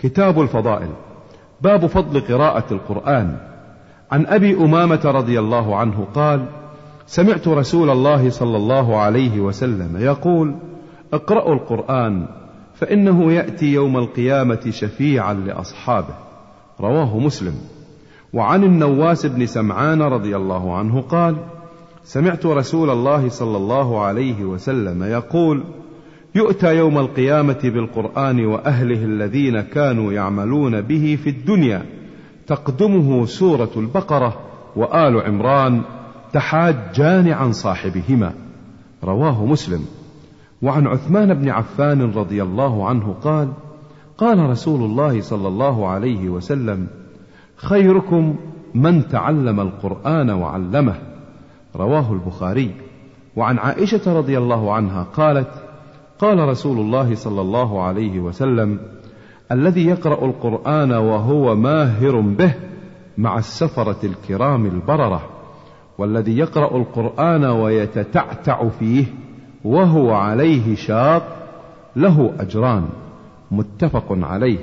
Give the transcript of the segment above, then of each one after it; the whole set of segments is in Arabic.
كتاب الفضائل. باب فضل قراءة القرآن. عن أبي أمامة رضي الله عنه قال: سمعت رسول الله صلى الله عليه وسلم يقول: اقرأوا القرآن فإنه يأتي يوم القيامة شفيعا لأصحابه. رواه مسلم. وعن النواس بن سمعان رضي الله عنه قال: سمعت رسول الله صلى الله عليه وسلم يقول: يؤتى يوم القيامة بالقرآن وأهله الذين كانوا يعملون به في الدنيا، تقدمه سورة البقرة وآل عمران تحاجان عن صاحبهما. رواه مسلم. وعن عثمان بن عفان رضي الله عنه قال: قال رسول الله صلى الله عليه وسلم: خيركم من تعلم القرآن وعلمه. رواه البخاري. وعن عائشة رضي الله عنها قالت: قال رسول الله صلى الله عليه وسلم: الذي يقرأ القرآن وهو ماهر به مع السفرة الكرام البررة، والذي يقرأ القرآن ويتتعتع فيه وهو عليه شاق له أجران. متفق عليه.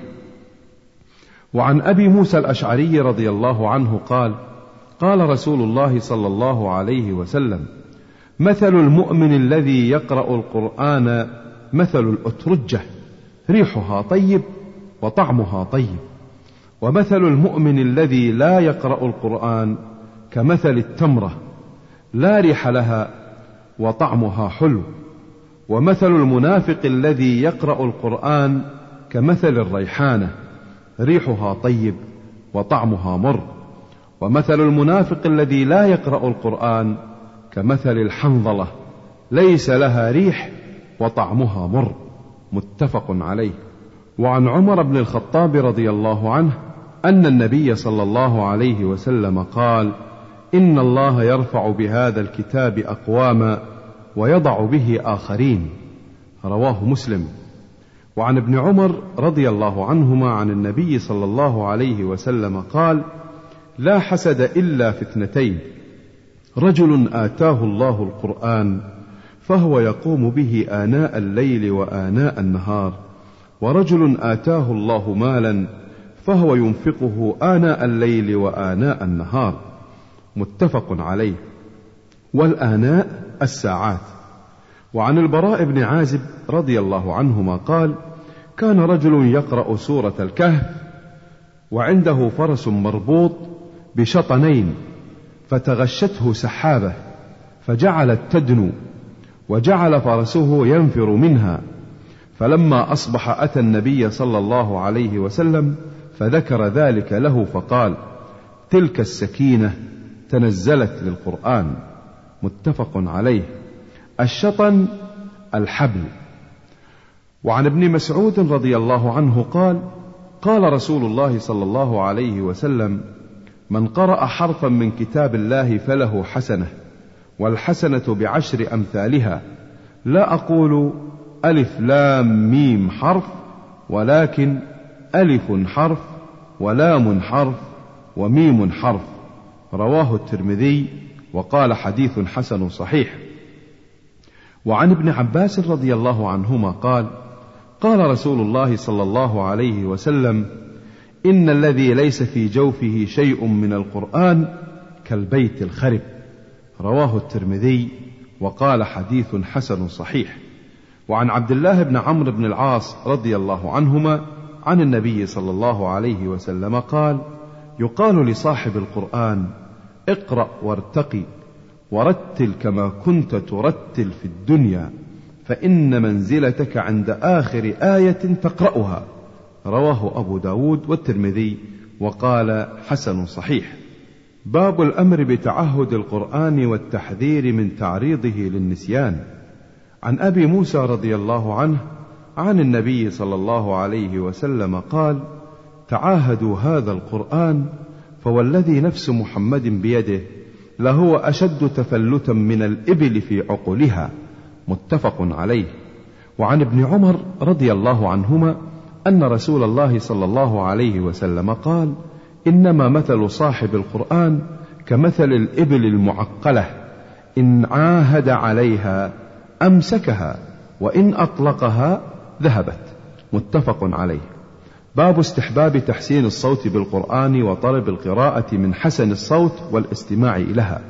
وعن أبي موسى الأشعري رضي الله عنه قال: قال رسول الله صلى الله عليه وسلم: مثل المؤمن الذي يقرأ القرآن مثل الأترجة، ريحها طيب وطعمها طيب. ومثل المؤمن الذي لا يقرأ القرآن كمثل التمرة، لا ريح لها وطعمها حلو. ومثل المنافق الذي يقرأ القرآن كمثل الريحانة، ريحها طيب وطعمها مر. ومثل المنافق الذي لا يقرأ القرآن كمثل الحنظلة، ليس لها ريح وطعمها مر. متفق عليه. وعن عمر بن الخطاب رضي الله عنه أن النبي صلى الله عليه وسلم قال: إن الله يرفع بهذا الكتاب أقواما ويضع به آخرين. رواه مسلم. وعن ابن عمر رضي الله عنهما عن النبي صلى الله عليه وسلم قال: لا حسد إلا في اثنتين: رجل آتاه الله القرآن فهو يقوم به آناء الليل وآناء النهار، ورجل آتاه الله مالا فهو ينفقه آناء الليل وآناء النهار. متفق عليه. والآناء الساعات. وعن البراء بن عازب رضي الله عنهما قال: كان رجل يقرأ سورة الكهف وعنده فرس مربوط بشطنين، فتغشته سحابة فجعلت تدنو، وجعل فرسه ينفر منها. فلما أصبح أتى النبي صلى الله عليه وسلم فذكر ذلك له فقال: تلك السكينة تنزلت للقرآن. متفق عليه. الشطن الحبل. وعن ابن مسعود رضي الله عنه قال: قال رسول الله صلى الله عليه وسلم: من قرأ حرفا من كتاب الله فله حسنة، والحسنة بعشر أمثالها، لا أقول ألف لام ميم حرف، ولكن ألف حرف ولام حرف وميم حرف. رواه الترمذي وقال: حديث حسن صحيح. وعن ابن عباس رضي الله عنهما قال: قال رسول الله صلى الله عليه وسلم: إن الذي ليس في جوفه شيء من القرآن كالبيت الخرب. رواه الترمذي وقال: حديث حسن صحيح. وعن عبد الله بن عمرو بن العاص رضي الله عنهما عن النبي صلى الله عليه وسلم قال: يقال لصاحب القرآن: اقرأ وارتقي ورتل كما كنت ترتل في الدنيا، فإن منزلتك عند آخر آية تقرأها. رواه أبو داود والترمذي وقال: حسن صحيح. باب الأمر بتعهد القرآن والتحذير من تعريضه للنسيان. عن أبي موسى رضي الله عنه عن النبي صلى الله عليه وسلم قال: تعاهدوا هذا القرآن، فوالذي نفس محمد بيده لهو أشد تفلتا من الإبل في عقلها. متفق عليه. وعن ابن عمر رضي الله عنهما أن رسول الله صلى الله عليه وسلم قال: إنما مثل صاحب القرآن كمثل الإبل المعقلة، إن عاهد عليها أمسكها، وإن أطلقها ذهبت. متفق عليه. باب استحباب تحسين الصوت بالقرآن وطلب القراءة من حسن الصوت والاستماع لها.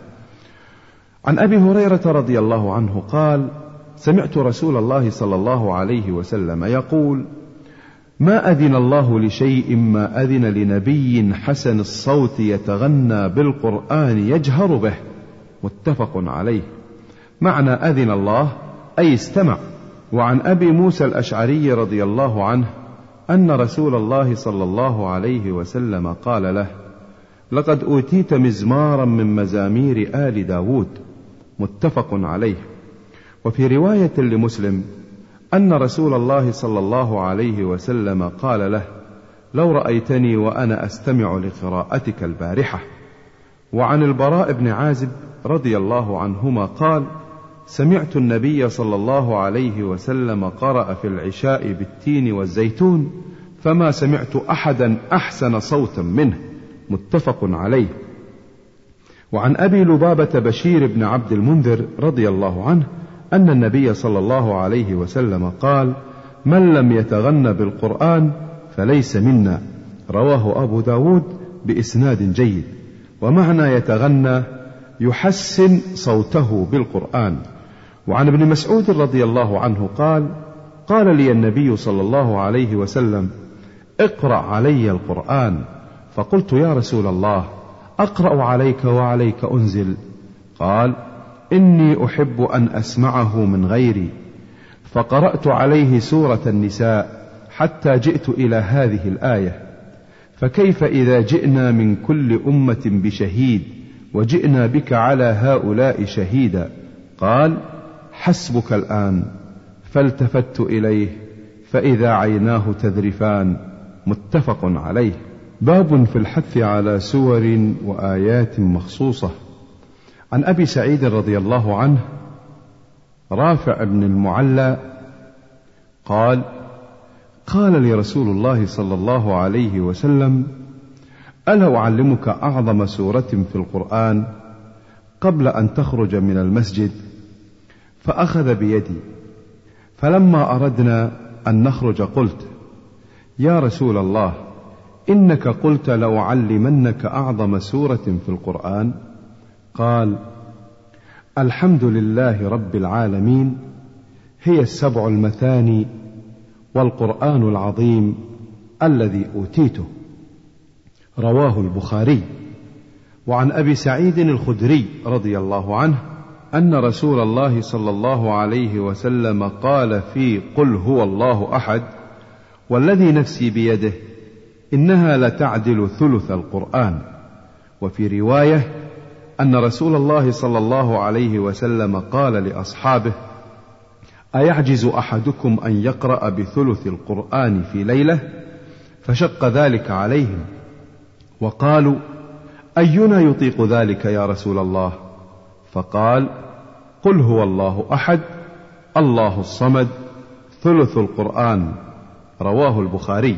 عن أبي هريرة رضي الله عنه قال: سمعت رسول الله صلى الله عليه وسلم يقول: ما أذن الله لشيء ما أذن لنبي حسن الصوت يتغنى بالقرآن يجهر به. متفق عليه. معنى أذن الله أي استمع. وعن أبي موسى الأشعري رضي الله عنه أن رسول الله صلى الله عليه وسلم قال له: لقد أوتيت مزمارا من مزامير آل داود. متفق عليه. وفي رواية لمسلم أن رسول الله صلى الله عليه وسلم قال له: لو رأيتني وأنا أستمع لقراءتك البارحة. وعن البراء بن عازب رضي الله عنهما قال: سمعت النبي صلى الله عليه وسلم قرأ في العشاء بالتين والزيتون فما سمعت أحدا أحسن صوتا منه. متفق عليه. وعن أبي لبابة بشير بن عبد المنذر رضي الله عنه أن النبي صلى الله عليه وسلم قال: من لم يتغن بالقرآن فليس منا. رواه أبو داود بإسناد جيد. ومعنى يتغنى يحسن صوته بالقرآن. وعن ابن مسعود رضي الله عنه قال: قال لي النبي صلى الله عليه وسلم: اقرأ علي القرآن. فقلت: يا رسول الله، أقرأ عليك وعليك أنزل؟ قال: إني أحب أن أسمعه من غيري. فقرأت عليه سورة النساء حتى جئت إلى هذه الآية: فكيف إذا جئنا من كل أمة بشهيد وجئنا بك على هؤلاء شهيدا؟ قال: حسبك الآن. فالتفت إليه فإذا عيناه تذرفان. متفق عليه. باب في الحث على سور وآيات مخصوصة. عن أبي سعيد رضي الله عنه رافع بن المعلى قال: قال لي رسول الله صلى الله عليه وسلم: ألا أعلمك أعظم سورة في القرآن قبل أن تخرج من المسجد؟ فأخذ بيدي، فلما أردنا أن نخرج قلت: يا رسول الله، إنك قلت لأعلمنك أعظم سورة في القرآن. قال: الحمد لله رب العالمين، هي السبع المثاني والقرآن العظيم الذي أوتيته. رواه البخاري. وعن أبي سعيد الخدري رضي الله عنه أن رسول الله صلى الله عليه وسلم قال في قل هو الله أحد: والذي نفسي بيده إنها لتعدل ثلث القرآن. وفي رواية أن رسول الله صلى الله عليه وسلم قال لأصحابه: أيعجز أحدكم أن يقرأ بثلث القرآن في ليلة؟ فشق ذلك عليهم، وقالوا: أينا يطيق ذلك يا رسول الله؟ فقال: قل هو الله أحد الله الصمد ثلث القرآن. رواه البخاري.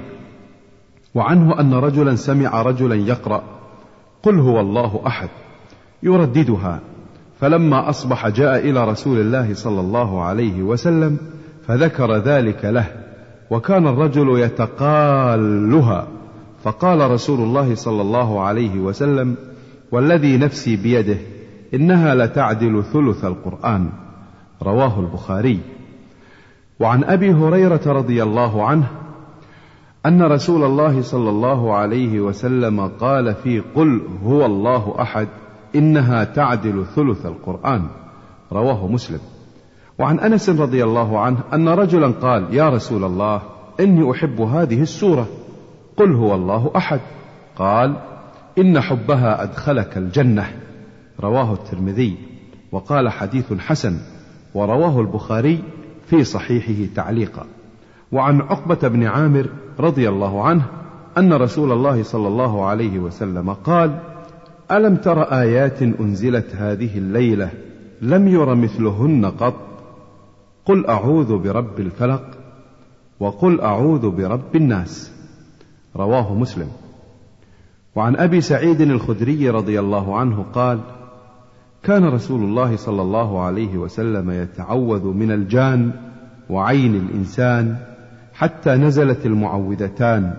وعنه أن رجلا سمع رجلا يقرأ قل هو الله أحد يرددها، فلما أصبح جاء إلى رسول الله صلى الله عليه وسلم فذكر ذلك له، وكان الرجل يتقالها، فقال رسول الله صلى الله عليه وسلم: والذي نفسي بيده إنها لتعدل ثلث القرآن. رواه البخاري. وعن أبي هريرة رضي الله عنه أن رسول الله صلى الله عليه وسلم قال في قل هو الله أحد: إنها تعدل ثلث القرآن. رواه مسلم. وعن أنس رضي الله عنه أن رجلا قال: يا رسول الله، إني أحب هذه السورة قل هو الله أحد. قال: إن حبها أدخلك الجنة. رواه الترمذي، وقال حديث حسن، ورواه البخاري في صحيحه تعليقا. وعن عقبة بن عامر رضي الله عنه أن رسول الله صلى الله عليه وسلم قال: ألم تر آيات أنزلت هذه الليلة لم ير مثلهن قط؟ قل أعوذ برب الفلق وقل أعوذ برب الناس. رواه مسلم. وعن أبي سعيد الخدري رضي الله عنه قال: كان رسول الله صلى الله عليه وسلم يتعوذ من الجان وعين الإنسان حتى نزلت المعوذتان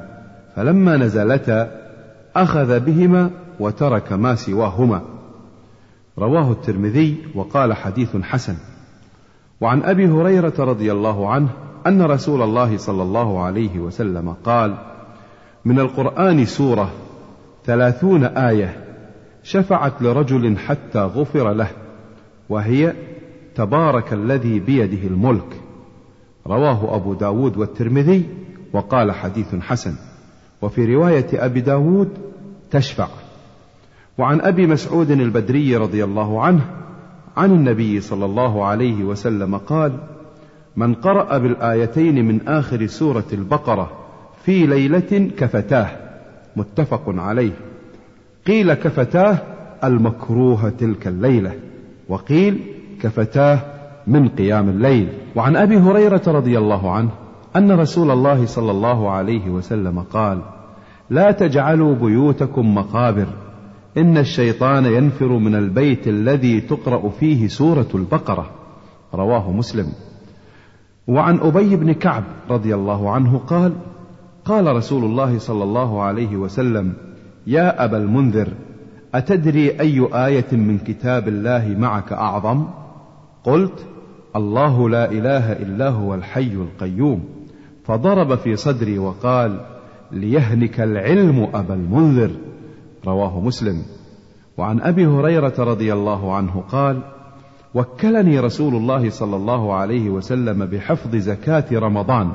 فلما نزلتا أخذ بهما وترك ما سواهما. رواه الترمذي وقال حديث حسن. وعن أبي هريرة رضي الله عنه أن رسول الله صلى الله عليه وسلم قال: من القرآن سورة 30 آية شفعت لرجل حتى غفر له، وهي تبارك الذي بيده الملك. رواه أبو داود والترمذي وقال حديث حسن. وفي رواية أبي داود تشفع. وعن أبي مسعود البدري رضي الله عنه عن النبي صلى الله عليه وسلم قال: من قرأ بالآيتين من آخر سورة البقرة في ليلة كفتاه. متفق عليه. قيل كفتاه المكروه تلك الليلة، وقيل كفتاه من قيام الليل. وعن أبي هريرة رضي الله عنه أن رسول الله صلى الله عليه وسلم قال: لا تجعلوا بيوتكم مقابر، إن الشيطان ينفر من البيت الذي تقرأ فيه سورة البقرة. رواه مسلم. وعن أبي بن كعب رضي الله عنه قال: قال رسول الله صلى الله عليه وسلم: يا أبا المنذر، أتدري أي آية من كتاب الله معك أعظم؟ قلت: الله لا إله إلا هو الحي القيوم. فضرب في صدري وقال: ليهنك العلم أبا المنذر. رواه مسلم. وعن أبي هريرة رضي الله عنه قال: وكلني رسول الله صلى الله عليه وسلم بحفظ زكاة رمضان،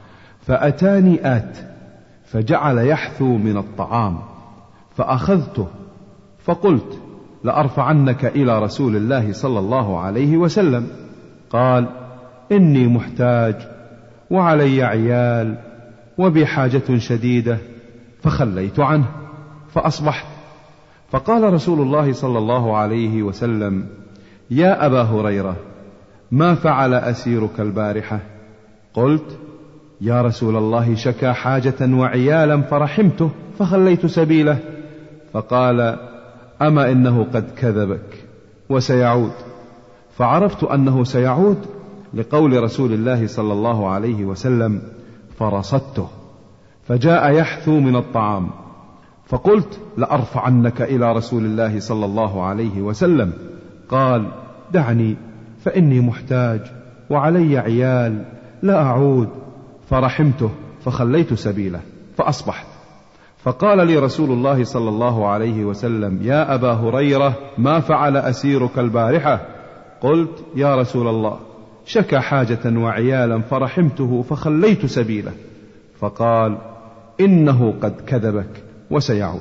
فأتاني آت فجعل يحثو من الطعام، فأخذته فقلت: لأرفعنك إلى رسول الله صلى الله عليه وسلم. قال: إني محتاج وعلي عيال وبحاجة شديدة، فخليت عنه فأصبحت. فقال رسول الله صلى الله عليه وسلم: يا أبا هريرة، ما فعل أسيرك البارحة؟ قلت: يا رسول الله، شكا حاجة وعيالا فرحمته فخليت سبيله. فقال: أما إنه قد كذبك وسيعود. فعرفت أنه سيعود لقول رسول الله صلى الله عليه وسلم: فرصدته، فجاء يحثو من الطعام، فقلت: لأرفعنك إلى رسول الله صلى الله عليه وسلم. قال: دعني فإني محتاج وعلي عيال لا أعود. فرحمته فخليت سبيله فأصبحت. فقال لي رسول الله صلى الله عليه وسلم: يا أبا هريرة، ما فعل أسيرك البارحة؟ قلت: يا رسول الله، شكا حاجة وعيالا فرحمته فخليت سبيله. فقال: إنه قد كذبك وسيعود.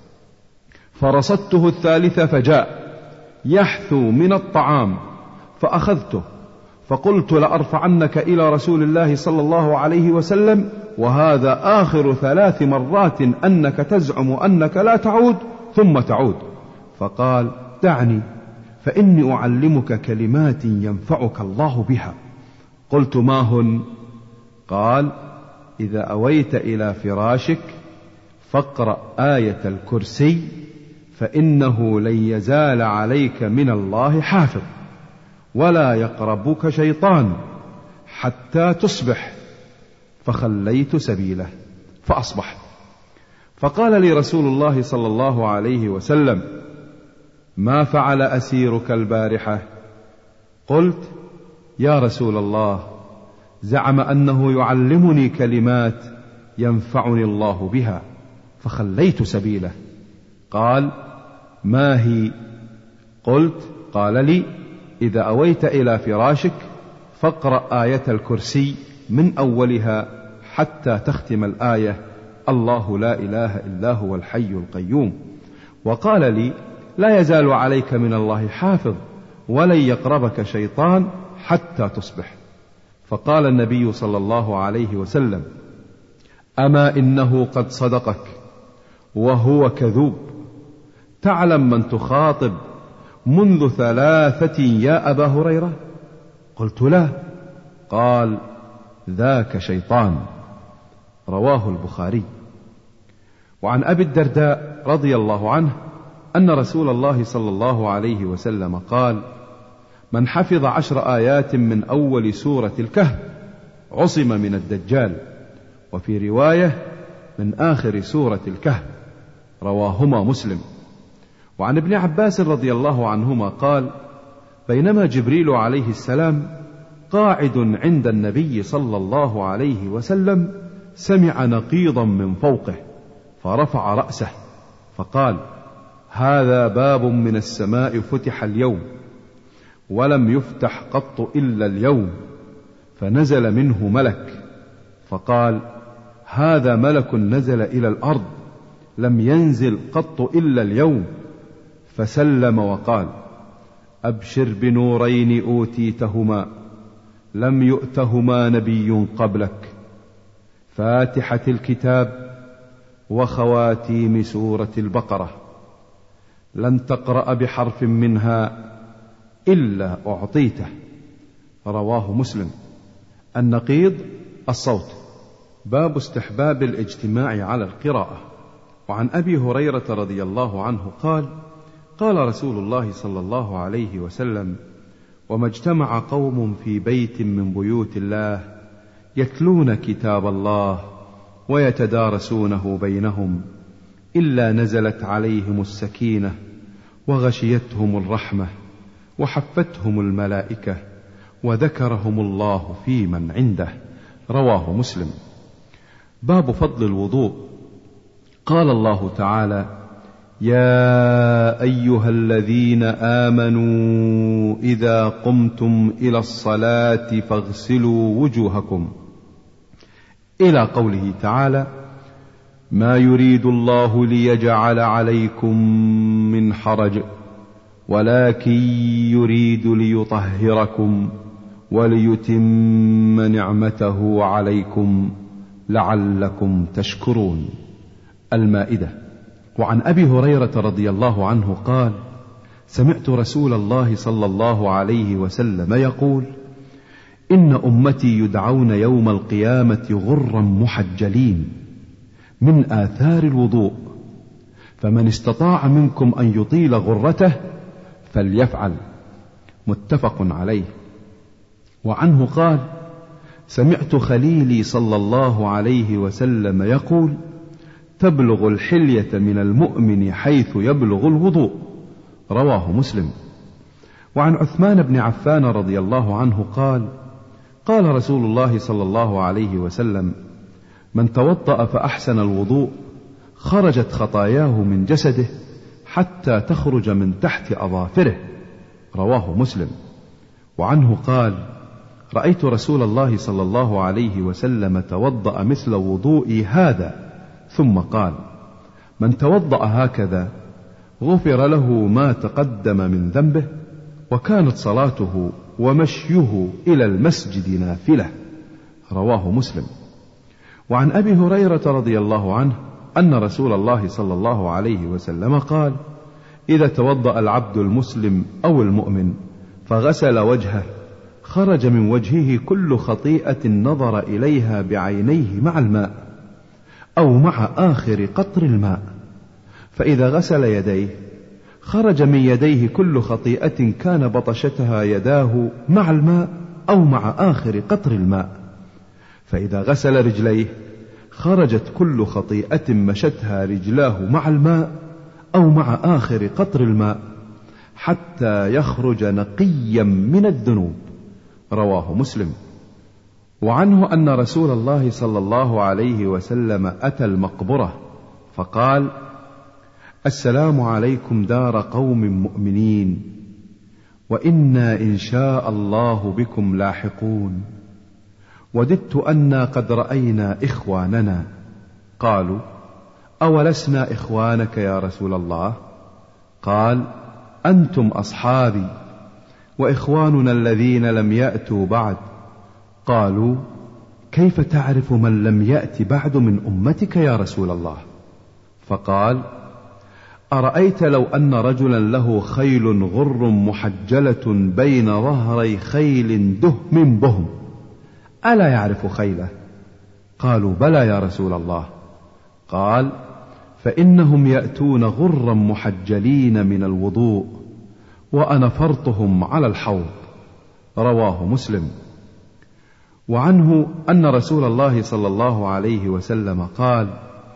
فرصدته الثالثة فجاء يحثو من الطعام، فأخذته فقلت: لأرفعنك إلى رسول الله صلى الله عليه وسلم، وهذا آخر 3 مرات أنك تزعم أنك لا تعود ثم تعود. فقال: دعني فإني أعلمك كلمات ينفعك الله بها. قلت: ما هن؟ قال: إذا أويت إلى فراشك فاقرأ آية الكرسي، فإنه لن يزال عليك من الله حافظ، ولا يقربك شيطان حتى تصبح. فخليت سبيله فأصبحت. فقال لي رسول الله صلى الله عليه وسلم: ما فعل أسيرك البارحة؟ قلت: يا رسول الله، زعم أنه يعلمني كلمات ينفعني الله بها، فخليت سبيله. قال: ما هي؟ قلت: قال لي: إذا أويت إلى فراشك فاقرأ آية الكرسي من أولها حتى تختم الآية: الله لا إله إلا هو الحي القيوم. وقال لي: لا يزال عليك من الله حافظ، ولن يقربك شيطان حتى تصبح. فقال النبي صلى الله عليه وسلم: أما إنه قد صدقك وهو كذوب. تعلم من تخاطب منذ 3 يا أبا هريرة؟ قلت: لا. قال: ذاك شيطان. رواه البخاري. وعن أبي الدرداء رضي الله عنه أن رسول الله صلى الله عليه وسلم قال: من حفظ 10 آيات من أول سورة الكهف عصم من الدجال. وفي رواية: من آخر سورة الكهف، رواهما مسلم. وعن ابن عباس رضي الله عنهما قال: بينما جبريل عليه السلام قاعد عند النبي صلى الله عليه وسلم سمع نقيضا من فوقه، فرفع رأسه فقال: هذا باب من السماء فتح اليوم، ولم يفتح قط إلا اليوم. فنزل منه ملك فقال: هذا ملك نزل إلى الأرض، لم ينزل قط إلا اليوم. فسلم وقال: أبشر بنورين أوتيتهما لم يؤتهما نبي قبلك، فاتحة الكتاب وخواتيم سورة البقرة، لن تقرأ بحرف منها إلا أعطيته. رواه مسلم. النقيض الصوت. باب استحباب الاجتماع على القراءة. وعن أبي هريرة رضي الله عنه قال: قال رسول الله صلى الله عليه وسلم: وما اجتمع قوم في بيت من بيوت الله يتلون كتاب الله ويتدارسونه بينهم إلا نزلت عليهم السكينة وغشيتهم الرحمة وحفتهم الملائكة وذكرهم الله في من عنده. رواه مسلم. باب فضل الوضوء. قال الله تعالى: يا أيها الذين آمنوا إذا قمتم إلى الصلاة فاغسلوا وجوهكم، إلى قوله تعالى: ما يريد الله ليجعل عليكم من حرج ولكن يريد ليطهركم وليتم نعمته عليكم لعلكم تشكرون. المائدة. وعن أبي هريرة رضي الله عنه قال: سمعت رسول الله صلى الله عليه وسلم يقول: إن أمتي يدعون يوم القيامة غرا محجلين من آثار الوضوء، فمن استطاع منكم أن يطيل غرته فليفعل. متفق عليه. وعنه قال: سمعت خليلي صلى الله عليه وسلم يقول: تبلغ الحلية من المؤمن حيث يبلغ الوضوء. رواه مسلم. وعن عثمان بن عفان رضي الله عنه قال: قال رسول الله صلى الله عليه وسلم: من توضأ فأحسن الوضوء خرجت خطاياه من جسده حتى تخرج من تحت أظافره. رواه مسلم. وعنه قال: رأيت رسول الله صلى الله عليه وسلم توضأ مثل وضوئي هذا، ثم قال: من توضأ هكذا غفر له ما تقدم من ذنبه، وكانت صلاته ومشيه إلى المسجد نافلة. رواه مسلم. وعن أبي هريرة رضي الله عنه أن رسول الله صلى الله عليه وسلم قال: إذا توضأ العبد المسلم أو المؤمن فغسل وجهه خرج من وجهه كل خطيئة نظر إليها بعينيه مع الماء أو مع آخر قطر الماء، فإذا غسل يديه خرج من يديه كل خطيئة كان بطشتها يداه مع الماء أو مع آخر قطر الماء، فإذا غسل رجليه خرجت كل خطيئة مشتها رجلاه مع الماء أو مع آخر قطر الماء حتى يخرج نقيا من الذنوب. رواه مسلم. وعنه أن رسول الله صلى الله عليه وسلم أتى المقبرة فقال: السلام عليكم دار قوم مؤمنين، وإنا إن شاء الله بكم لاحقون، وددت أنا قد رأينا إخواننا. قالوا: أولسنا إخوانك يا رسول الله؟ قال: أنتم أصحابي وإخواننا الذين لم يأتوا بعد. قالوا: كيف تعرف من لم يأت بعد من أمتك يا رسول الله؟ فقال: أرأيت لو أن رجلا له خيل غر محجلة بين ظهري خيل دهم بهم، ألا يعرف خيله؟ قالوا: بلى يا رسول الله. قال: فإنهم يأتون غرا محجلين من الوضوء، وأنا فرطهم على الحوض. رواه مسلم. وعنه أن رسول الله صلى الله عليه وسلم قال: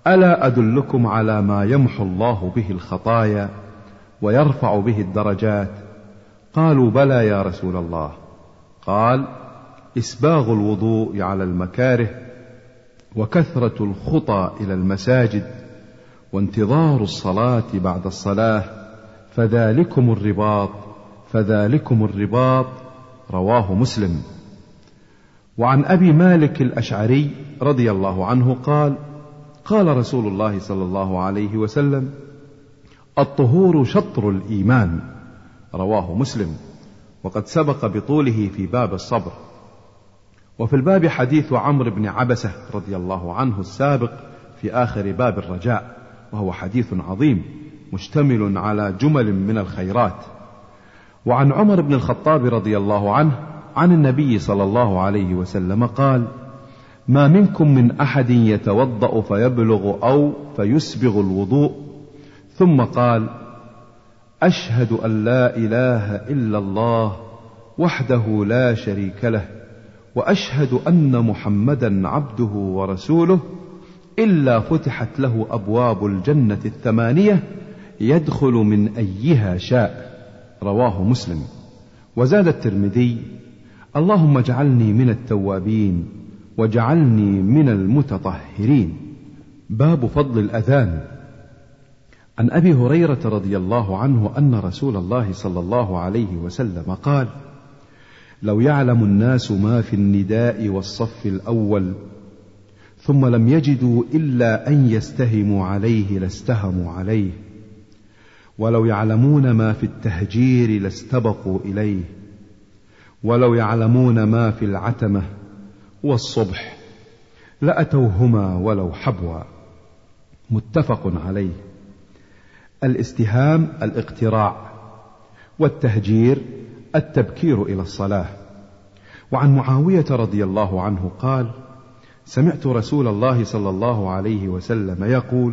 ألا أدلكم على ما يمحو الله به الخطايا ويرفع به الدرجات؟ قالوا بلى يا رسول الله. قال: إسباغ الوضوء على المكاره، وكثرة الخطى إلى المساجد، وانتظار الصلاة بعد الصلاة، فذلكم الرباط فذلكم الرباط. رواه مسلم. وعن أبي مالك الأشعري رضي الله عنه قال: قال رسول الله صلى الله عليه وسلم: الطهور شطر الإيمان. رواه مسلم، وقد سبق بطوله في باب الصبر. وفي الباب حديث عمرو بن عبسة رضي الله عنه السابق في آخر باب الرجاء، وهو حديث عظيم مشتمل على جمل من الخيرات. وعن عمر بن الخطاب رضي الله عنه عن النبي صلى الله عليه وسلم قال: ما منكم من أحد يتوضأ فيبلغ أو فيسبغ الوضوء ثم قال: أشهد أن لا إله إلا الله وحده لا شريك له، وأشهد أن محمدا عبده ورسوله، إلا فتحت له أبواب الجنة 8 يدخل من أيها شاء. رواه مسلم. وزاد الترمذي: اللهم اجعلني من التوابين واجعلني من المتطهرين. باب فضل الأذان. عن أبي هريرة رضي الله عنه أن رسول الله صلى الله عليه وسلم قال: لو يعلم الناس ما في النداء والصف الأول ثم لم يجدوا إلا أن يستهموا عليه لاستهموا عليه، ولو يعلمون ما في التهجير لاستبقوا إليه، ولو يعلمون ما في العتمة والصبح لأتوهما ولو حبوا. متفق عليه. الاستهام الاقتراع، والتهجير التبكير إلى الصلاة. وعن معاوية رضي الله عنه قال: سمعت رسول الله صلى الله عليه وسلم يقول: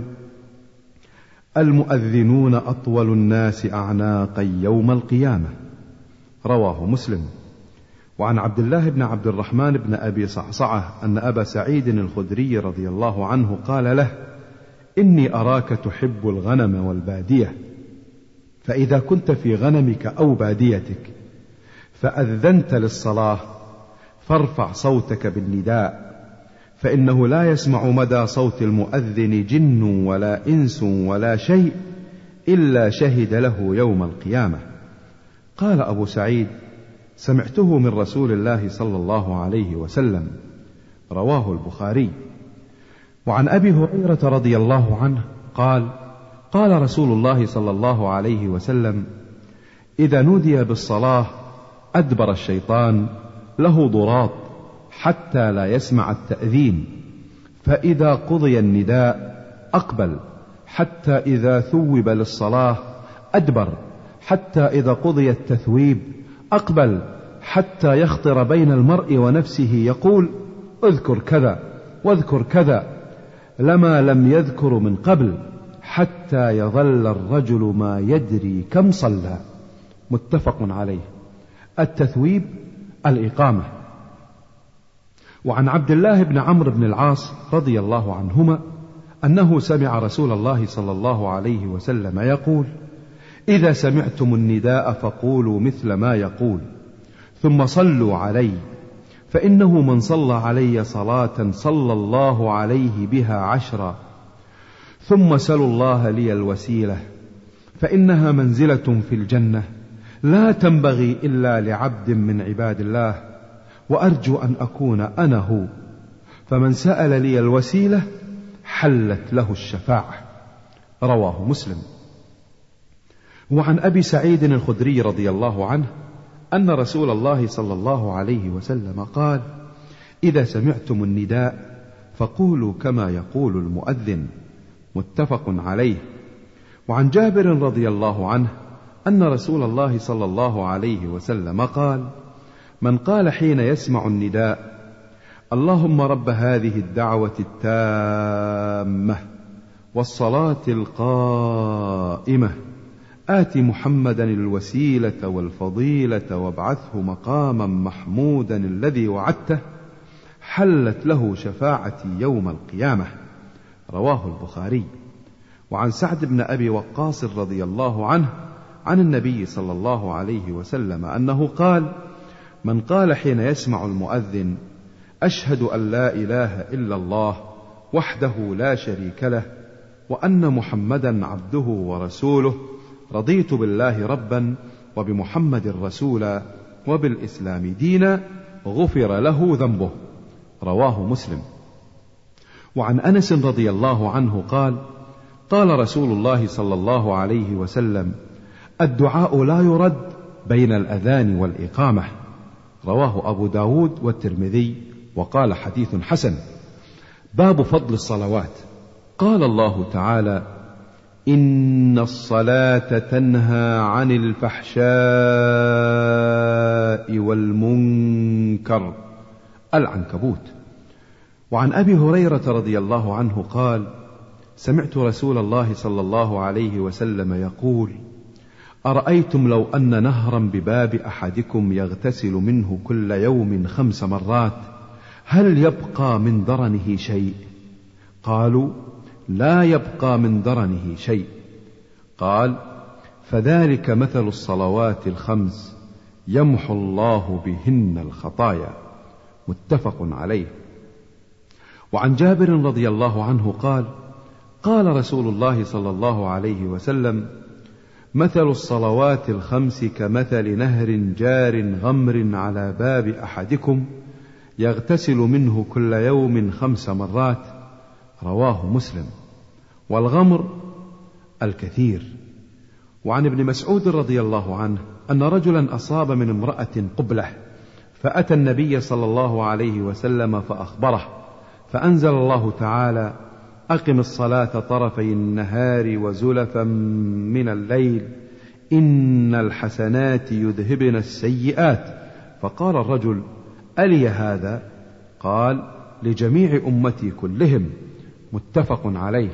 المؤذنون أطول الناس أعناقا يوم القيامة. رواه مسلم. وعن عبد الله بن عبد الرحمن بن أبي صعصعة أن أبا سعيد الخدري رضي الله عنه قال له: إني أراك تحب الغنم والبادية، فإذا كنت في غنمك أو باديتك فأذنت للصلاة فارفع صوتك بالنداء، فإنه لا يسمع مدى صوت المؤذن جن ولا إنس ولا شيء إلا شهد له يوم القيامة. قال أبو سعيد: سمعته من رسول الله صلى الله عليه وسلم. رواه البخاري. وعن أبي هريرة رضي الله عنه قال: قال رسول الله صلى الله عليه وسلم: إذا نودي بالصلاة أدبر الشيطان له ضراط حتى لا يسمع التأذين، فإذا قضي النداء أقبل حتى إذا ثوب للصلاة أدبر، حتى إذا قضي التثويب أقبل، حتى يخطر بين المرء ونفسه يقول: اذكر كذا واذكر كذا، لما لم يذكر من قبل، حتى يظل الرجل ما يدري كم صلى. متفق عليه. التثويب الإقامة. وعن عبد الله بن عمرو بن العاص رضي الله عنهما أنه سمع رسول الله صلى الله عليه وسلم يقول: إذا سمعتم النداء فقولوا مثل ما يقول، ثم صلوا علي، فإنه من صلى علي صلاة صلى الله عليه بها 10، ثم سلوا الله لي الوسيلة، فإنها منزلة في الجنة لا تنبغي إلا لعبد من عباد الله، وأرجو أن أكون أنا هو، فمن سأل لي الوسيلة حلت له الشفاعة. رواه مسلم. وعن أبي سعيد الخدري رضي الله عنه أن رسول الله صلى الله عليه وسلم قال: إذا سمعتم النداء فقولوا كما يقول المؤذن. متفق عليه. وعن جابر رضي الله عنه أن رسول الله صلى الله عليه وسلم قال: من قال حين يسمع النداء: اللهم رب هذه الدعوة التامة والصلاة القائمة آت محمدا الوسيلة والفضيلة وابعثه مقاما محمودا الذي وعدته، حلت له شفاعتي يوم القيامة. رواه البخاري. وعن سعد بن أبي وقاص رضي الله عنه عن النبي صلى الله عليه وسلم أنه قال: من قال حين يسمع المؤذن: أشهد أن لا إله إلا الله وحده لا شريك له وأن محمدا عبده ورسوله، رضيت بالله ربا وبمحمد رسولا وبالإسلام دينا، غفر له ذنبه. رواه مسلم. وعن أنس رضي الله عنه قال: قال رسول الله صلى الله عليه وسلم: الدعاء لا يرد بين الأذان والإقامة. رواه أبو داود والترمذي وقال حديث حسن. باب فضل الصلوات. قال الله تعالى: إن الصلاة تنهى عن الفحشاء والمنكر. العنكبوت. وعن أبي هريرة رضي الله عنه قال: سمعت رسول الله صلى الله عليه وسلم يقول: أرأيتم لو أن نهرا بباب أحدكم يغتسل منه كل يوم 5 مرات، هل يبقى من درنه شيء؟ قالوا: لا يبقى من درنه شيء. قال: فذلك مثل الصلوات 5 يمحو الله بهن الخطايا. متفق عليه. وعن جابر رضي الله عنه قال: قال رسول الله صلى الله عليه وسلم: مثل الصلوات 5 كمثل نهر جار غمر على باب أحدكم يغتسل منه كل يوم 5 مرات. رواه مسلم. والغمر الكثير. وعن ابن مسعود رضي الله عنه أن رجلا أصاب من امرأة قبلة، فأتى النبي صلى الله عليه وسلم فأخبره، فأنزل الله تعالى: أقم الصلاة طرفي النهار وزلفا من الليل إن الحسنات يذهبن السيئات. فقال الرجل: ألي هذا؟ قال: لجميع أمتي كلهم. متفق عليه.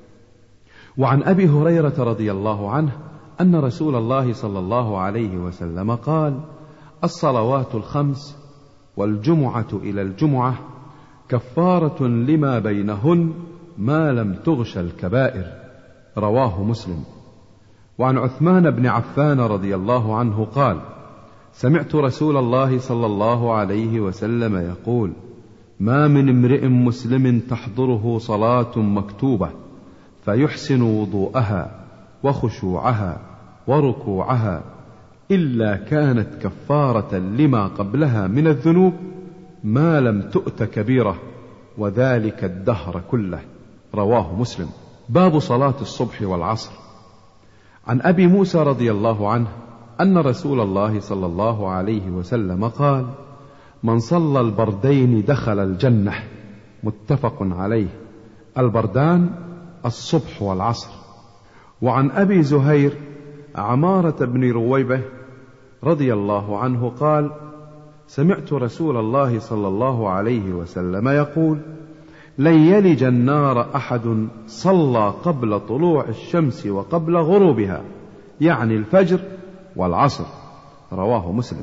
وعن أبي هريرة رضي الله عنه أن رسول الله صلى الله عليه وسلم قال: الصلوات 5 والجمعة إلى الجمعة كفارة لما بينهن ما لم تغش الكبائر. رواه مسلم. وعن عثمان بن عفان رضي الله عنه قال: سمعت رسول الله صلى الله عليه وسلم يقول: ما من امرئ مسلم تحضره صلاة مكتوبة فيحسن وضوءها وخشوعها وركوعها إلا كانت كفارة لما قبلها من الذنوب ما لم تؤت كبيرة، وذلك الدهر كله. رواه مسلم. باب صلاة الصبح والعصر. عن أبي موسى رضي الله عنه أن رسول الله صلى الله عليه وسلم قال: من صلى البردين دخل الجنة. متفق عليه. البردان الصبح والعصر. وعن أبي زهير عمارة بن رويبة رضي الله عنه قال: سمعت رسول الله صلى الله عليه وسلم يقول: لن يلج النار أحد صلى قبل طلوع الشمس وقبل غروبها، يعني الفجر والعصر. رواه مسلم.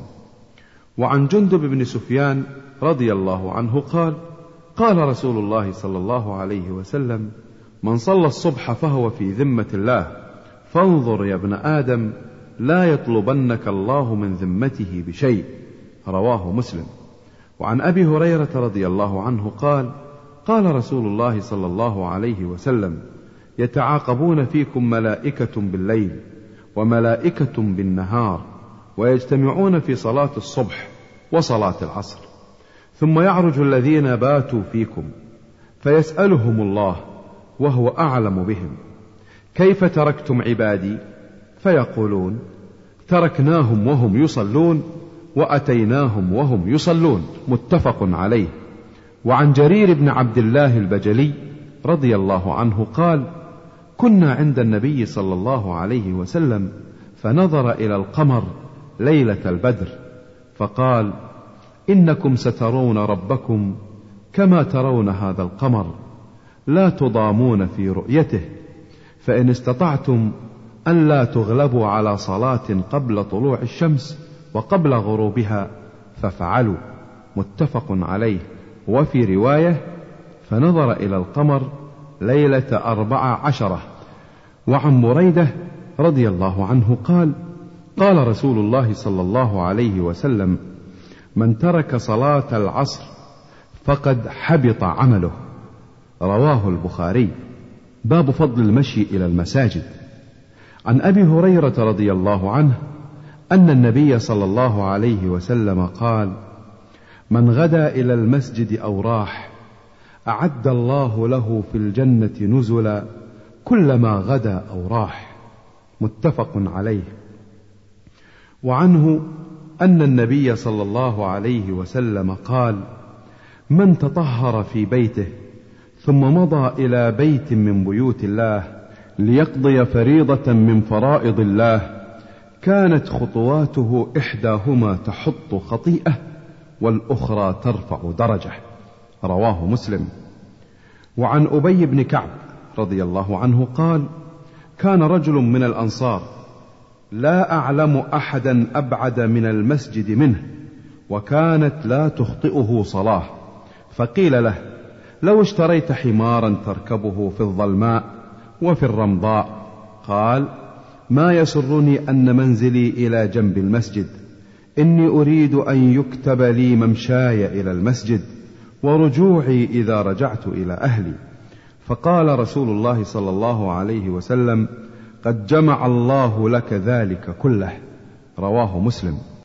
وعن جندب بن سفيان رضي الله عنه قال: قال رسول الله صلى الله عليه وسلم: من صلى الصبح فهو في ذمة الله، فانظر يا ابن آدم لا يطلبنك الله من ذمته بشيء. رواه مسلم. وعن أبي هريرة رضي الله عنه قال: قال رسول الله صلى الله عليه وسلم: يتعاقبون فيكم ملائكة بالليل وملائكة بالنهار، ويجتمعون في صلاة الصبح وصلاة العصر، ثم يعرج الذين باتوا فيكم فيسألهم الله وهو أعلم بهم: كيف تركتم عبادي؟ فيقولون: تركناهم وهم يصلون وأتيناهم وهم يصلون. متفق عليه. وعن جرير بن عبد الله البجلي رضي الله عنه قال: كنا عند النبي صلى الله عليه وسلم فنظر إلى القمر ليلة البدر فقال: إنكم سترون ربكم كما ترون هذا القمر، لا تضامون في رؤيته، فإن استطعتم أن لا تغلبوا على صلاة قبل طلوع الشمس وقبل غروبها ففعلوا. متفق عليه. وفي رواية: فنظر إلى القمر ليلة 14. وعن بريدة رضي الله عنه قال: قال رسول الله صلى الله عليه وسلم: من ترك صلاة العصر فقد حبط عمله. رواه البخاري. باب فضل المشي إلى المساجد. عن أبي هريرة رضي الله عنه أن النبي صلى الله عليه وسلم قال: من غدا إلى المسجد أو راح أعد الله له في الجنة نزلا كلما غدا أو راح. متفق عليه. وعنه أن النبي صلى الله عليه وسلم قال: من تطهر في بيته ثم مضى إلى بيت من بيوت الله ليقضي فريضة من فرائض الله كانت خطواته إحداهما تحط خطيئة والأخرى ترفع درجة. رواه مسلم. وعن أبي بن كعب رضي الله عنه قال: كان رجل من الأنصار لا أعلم أحدا أبعد من المسجد منه وكانت لا تخطئه صلاة، فقيل له: لو اشتريت حمارا تركبه في الظلماء وفي الرمضاء. قال: ما يسرني أن منزلي إلى جنب المسجد، إني أريد أن يكتب لي ممشاي إلى المسجد ورجوعي إذا رجعت إلى أهلي. فقال رسول الله صلى الله عليه وسلم: قد جمع الله لك ذلك كله. رواه مسلم.